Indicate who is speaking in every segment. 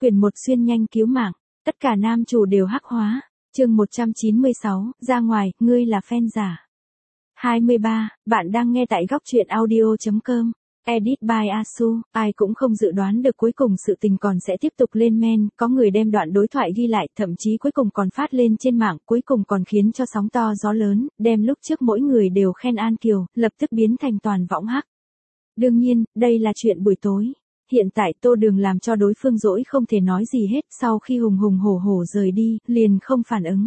Speaker 1: Quyền 1 xuyên nhanh cứu mạng, tất cả nam chủ đều hắc hóa. Chương 196, ra ngoài, ngươi là fan giả. 23, bạn đang nghe tại góc truyện audio.com. Edit by Asu, ai cũng không dự đoán được cuối cùng sự tình còn sẽ tiếp tục lên men, có người đem đoạn đối thoại ghi lại, thậm chí cuối cùng còn phát lên trên mạng, cuối cùng còn khiến cho sóng to gió lớn, đem lúc trước mỗi người đều khen An Kiều, lập tức biến thành toàn võng hắc. Đương nhiên, đây là chuyện buổi tối. Hiện tại Tô Đường làm cho đối phương dỗi không thể nói gì hết, sau khi hùng hùng hổ hổ rời đi, liền không phản ứng.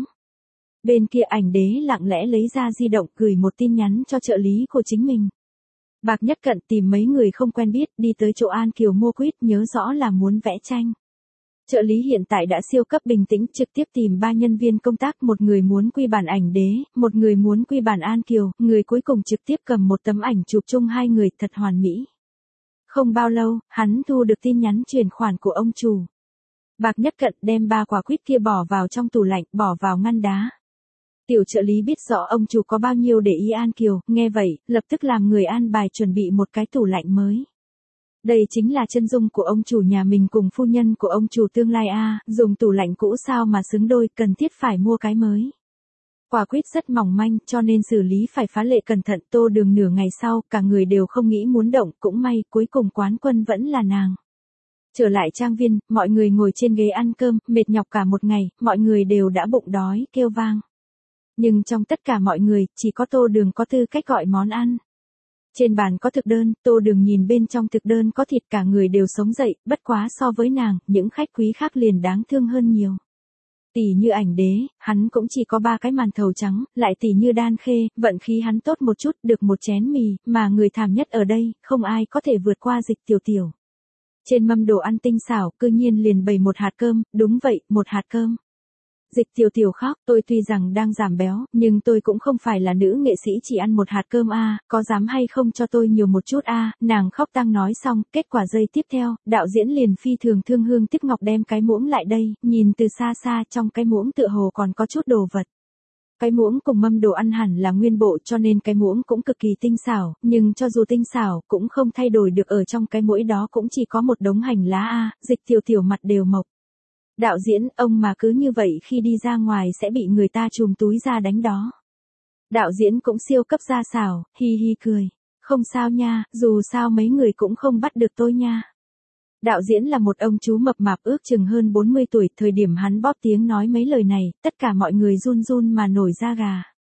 Speaker 1: Bên kia Ảnh Đế lặng lẽ lấy ra di động gửi một tin nhắn cho trợ lý của chính mình. Bạc Nhất Cận tìm mấy người không quen biết đi tới chỗ An Kiều mua quýt, nhớ rõ là muốn vẽ tranh. Trợ lý hiện tại đã siêu cấp bình tĩnh, trực tiếp tìm 3 nhân viên công tác, một người muốn quy bản Ảnh Đế, một người muốn quy bản An Kiều, người cuối cùng trực tiếp cầm một tấm ảnh chụp chung hai người thật hoàn mỹ. Không bao lâu, hắn thu được tin nhắn chuyển khoản của ông chủ. Bạc Nhất Cận đem 3 quả quýt kia bỏ vào trong tủ lạnh, bỏ vào ngăn đá. Tiểu trợ lý biết rõ ông chủ có bao nhiêu để ý An Kiều, nghe vậy, lập tức làm người an bài chuẩn bị một cái tủ lạnh mới. Đây chính là chân dung của ông chủ nhà mình cùng phu nhân của ông chủ tương lai a, dùng tủ lạnh cũ sao mà xứng đôi, cần thiết phải mua cái mới. Quả quýt rất mỏng manh, cho nên xử lý phải phá lệ cẩn thận. Tô Đường nửa ngày sau, cả người đều không nghĩ muốn động, cũng may, cuối cùng quán quân vẫn là nàng. Trở lại trang viên, mọi người ngồi trên ghế ăn cơm, mệt nhọc cả một ngày, mọi người đều đã bụng đói, kêu vang. Nhưng trong tất cả mọi người, chỉ có Tô Đường có tư cách gọi món ăn. Trên bàn có thực đơn, Tô Đường nhìn bên trong thực đơn có thịt, cả người đều sống dậy, bất quá so với nàng, những khách quý khác liền đáng thương hơn nhiều. Tỷ như Ảnh Đế, hắn cũng chỉ có 3 cái màn thầu trắng, lại tỷ như Đan Khê, vận khí hắn tốt một chút, được một chén mì, mà người thảm nhất ở đây, không ai có thể vượt qua Dịch Tiểu Tiểu. Trên mâm đồ ăn tinh xảo, cư nhiên liền bày một hạt cơm, đúng vậy, một hạt cơm. Dịch Tiểu Tiểu khóc, tôi tuy rằng đang giảm béo, nhưng tôi cũng không phải là nữ nghệ sĩ chỉ ăn một hạt cơm a, có dám hay không cho tôi nhiều một chút a, nàng khóc tang nói xong, kết quả giây tiếp theo, đạo diễn liền phi thường thương hương tiếc ngọc đem cái muỗng lại đây, nhìn từ xa xa trong cái muỗng tựa hồ còn có chút đồ vật. Cái muỗng cùng mâm đồ ăn hẳn là nguyên bộ, cho nên cái muỗng cũng cực kỳ tinh xảo, nhưng cho dù tinh xảo, cũng không thay đổi được ở trong cái muỗng đó cũng chỉ có một đống hành lá a, Dịch Tiểu Tiểu mặt đều mộc. Đạo diễn, ông mà cứ như vậy khi đi ra ngoài sẽ bị người ta chùm túi ra đánh đó. Đạo diễn cũng siêu cấp gia xảo, hi hi cười. Không sao nha, dù sao mấy người cũng không bắt được tôi nha. Đạo diễn là một ông chú mập mạp ước chừng hơn 40 tuổi, thời điểm hắn bóp tiếng nói mấy lời này, tất cả mọi người run run mà nổi da gà.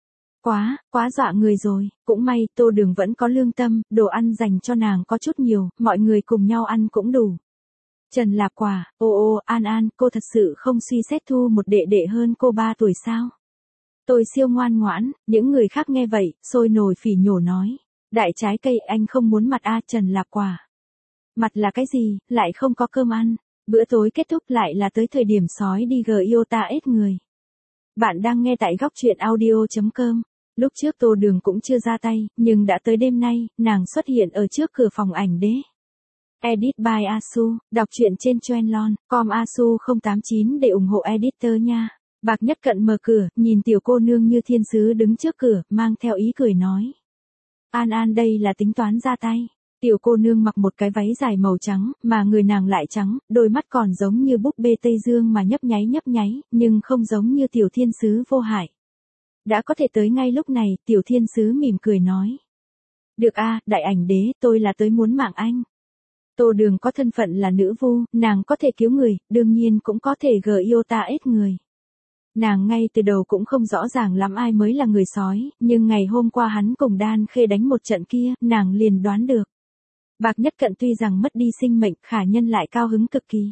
Speaker 1: Quá dọa người rồi, cũng may Tô Đường vẫn có lương tâm, đồ ăn dành cho nàng có chút nhiều, mọi người cùng nhau ăn cũng đủ. Trần Lạp Quả, ô An, cô thật sự không suy xét thu một đệ đệ hơn cô 3 tuổi sao? Tôi siêu ngoan ngoãn, những người khác nghe vậy, sôi nổi phỉ nhổ nói. Đại trái cây anh không muốn mặt a, Trần Lạp Quả. Mặt là cái gì, lại không có cơm ăn. Bữa tối kết thúc lại là tới thời điểm sói đi Giota ết người. Bạn đang nghe tại góc truyện audio.com. Lúc trước Tô Đường cũng chưa ra tay, nhưng đã tới đêm nay, nàng xuất hiện ở trước cửa phòng Ảnh Đế. Edit by Asu, đọc truyện trên Trendlon.com Asu089 để ủng hộ editor nha. Bạc Nhất Cận mở cửa, nhìn tiểu cô nương như thiên sứ đứng trước cửa, mang theo ý cười nói. An đây là tính toán ra tay. Tiểu cô nương mặc một cái váy dài màu trắng, mà người nàng lại trắng, đôi mắt còn giống như búp bê Tây Dương mà nhấp nháy, nhưng không giống như tiểu thiên sứ vô hại. Đã có thể tới ngay lúc này, tiểu thiên sứ mỉm cười nói. Được a, đại Ảnh Đế, tôi là tới muốn mạng anh. Tô Đường có thân phận là nữ vu, nàng có thể cứu người, đương nhiên cũng có thể Giota ết người. Nàng ngay từ đầu cũng không rõ ràng lắm ai mới là người sói, nhưng ngày hôm qua hắn cùng Đan Khê đánh một trận kia, nàng liền đoán được. Bạc Nhất Cận tuy rằng mất đi sinh mệnh, khả nhân lại cao hứng cực kỳ.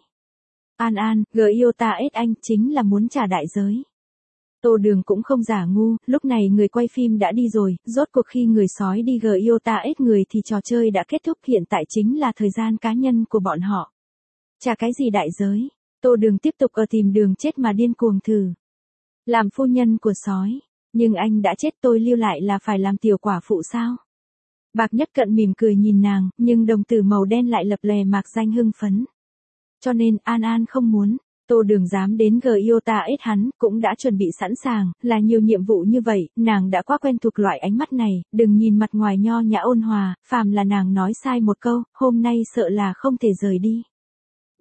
Speaker 1: An, Giota ết anh chính là muốn trả đại giới. Tô Đường cũng không giả ngu, lúc này người quay phim đã đi rồi, rốt cuộc khi người sói đi Giota ết người thì trò chơi đã kết thúc, hiện tại chính là thời gian cá nhân của bọn họ. Trả cái gì đại giới? Tô Đường tiếp tục ở tìm đường chết mà điên cuồng thử. Làm phu nhân của sói, nhưng anh đã chết, tôi lưu lại là phải làm tiểu quả phụ sao? Bạc Nhất Cận mỉm cười nhìn nàng, nhưng đồng tử màu đen lại lập lè mạc danh hưng phấn. Cho nên An không muốn. Tô Đường dám đến Giota ết hắn, cũng đã chuẩn bị sẵn sàng, là nhiều nhiệm vụ như vậy, nàng đã quá quen thuộc loại ánh mắt này, đừng nhìn mặt ngoài nho nhã ôn hòa, phàm là nàng nói sai một câu, hôm nay sợ là không thể rời đi.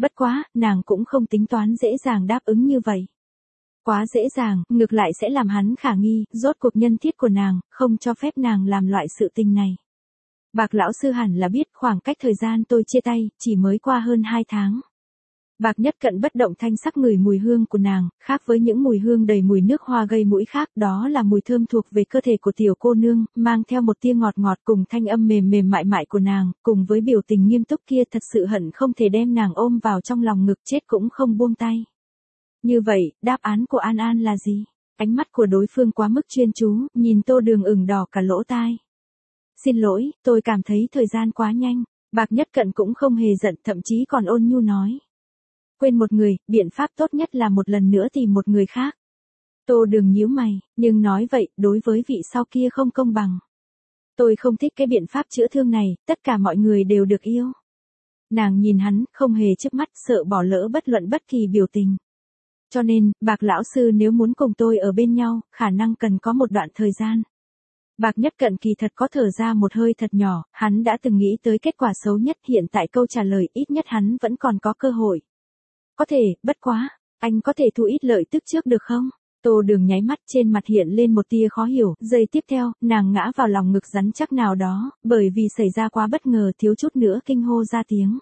Speaker 1: Bất quá, nàng cũng không tính toán dễ dàng đáp ứng như vậy. Quá dễ dàng, ngược lại sẽ làm hắn khả nghi, rốt cuộc nhân thiết của nàng, không cho phép nàng làm loại sự tình này. Bạc lão sư hẳn là biết khoảng cách thời gian tôi chia tay, chỉ mới qua hơn 2 tháng. Bạc Nhất Cận bất động thanh sắc ngửi mùi hương của nàng, khác với những mùi hương đầy mùi nước hoa gây mũi khác, đó là mùi thơm thuộc về cơ thể của tiểu cô nương, mang theo một tia ngọt ngọt cùng thanh âm mềm mềm mại mại của nàng, cùng với biểu tình nghiêm túc kia thật sự hận không thể đem nàng ôm vào trong lòng ngực chết cũng không buông tay. Như vậy, đáp án của An An là gì? Ánh mắt của đối phương quá mức chuyên chú, nhìn Tô Đường ửng đỏ cả lỗ tai. Xin lỗi, tôi cảm thấy thời gian quá nhanh. Bạc Nhất Cận cũng không hề giận, thậm chí còn ôn nhu nói. Quên một người, biện pháp tốt nhất là một lần nữa tìm một người khác. Tô Đường nhíu mày, nhưng nói vậy, đối với vị sau kia không công bằng. Tôi không thích cái biện pháp chữa thương này, tất cả mọi người đều được yêu. Nàng nhìn hắn, không hề chớp mắt, sợ bỏ lỡ bất luận bất kỳ biểu tình. Cho nên, Bạc lão sư nếu muốn cùng tôi ở bên nhau, khả năng cần có một đoạn thời gian. Bạc Nhất Cận kỳ thật có thở ra một hơi thật nhỏ, hắn đã từng nghĩ tới kết quả xấu nhất, hiện tại câu trả lời ít nhất hắn vẫn còn có cơ hội. Có thể, bất quá, anh có thể thu ít lợi tức trước được không? Tô Đường nháy mắt, trên mặt hiện lên một tia khó hiểu, giây tiếp theo, nàng ngã vào lòng ngực rắn chắc nào đó, bởi vì xảy ra quá bất ngờ thiếu chút nữa kinh hô ra tiếng.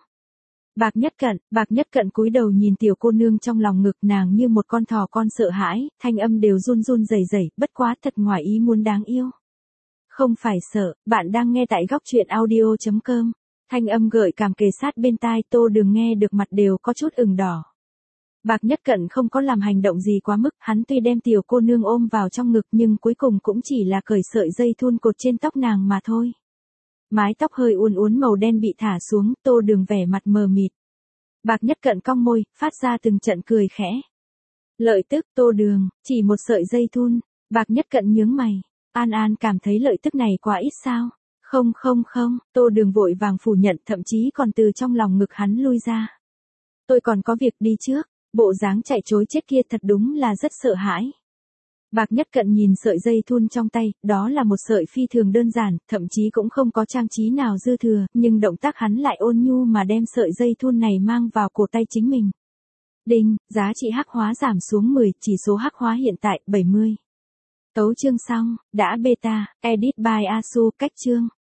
Speaker 1: Bạc Nhất Cận cúi đầu nhìn tiểu cô nương trong lòng ngực nàng như một con thỏ con sợ hãi, thanh âm đều run run rẩy rẩy, bất quá thật ngoài ý muốn đáng yêu. Không phải sợ, bạn đang nghe tại góc truyện audio.com. Thanh âm gợi cảm kề sát bên tai, Tô Đường nghe được mặt đều có chút ửng đỏ. Bạc Nhất Cận không có làm hành động gì quá mức, hắn tuy đem tiểu cô nương ôm vào trong ngực nhưng cuối cùng cũng chỉ là cởi sợi dây thun cột trên tóc nàng mà thôi. Mái tóc hơi uốn uốn màu đen bị thả xuống, Tô Đường vẻ mặt mờ mịt. Bạc Nhất Cận cong môi, phát ra từng trận cười khẽ. Lợi tức, Tô Đường, chỉ một sợi dây thun. Bạc Nhất Cận nhướng mày. An An cảm thấy lợi tức này quá ít sao? Không, Tô Đường vội vàng phủ nhận, thậm chí còn từ trong lòng ngực hắn lui ra. Tôi còn có việc đi trước, bộ dáng chạy trối chết kia thật đúng là rất sợ hãi. Bạc Nhất Cận nhìn sợi dây thun trong tay, đó là một sợi phi thường đơn giản, thậm chí cũng không có trang trí nào dư thừa, nhưng động tác hắn lại ôn nhu mà đem sợi dây thun này mang vào cổ tay chính mình. Đinh, giá trị hắc hóa giảm xuống 10, chỉ số hắc hóa hiện tại 70. Tấu chương xong, đã beta, edit by Asu, cách chương.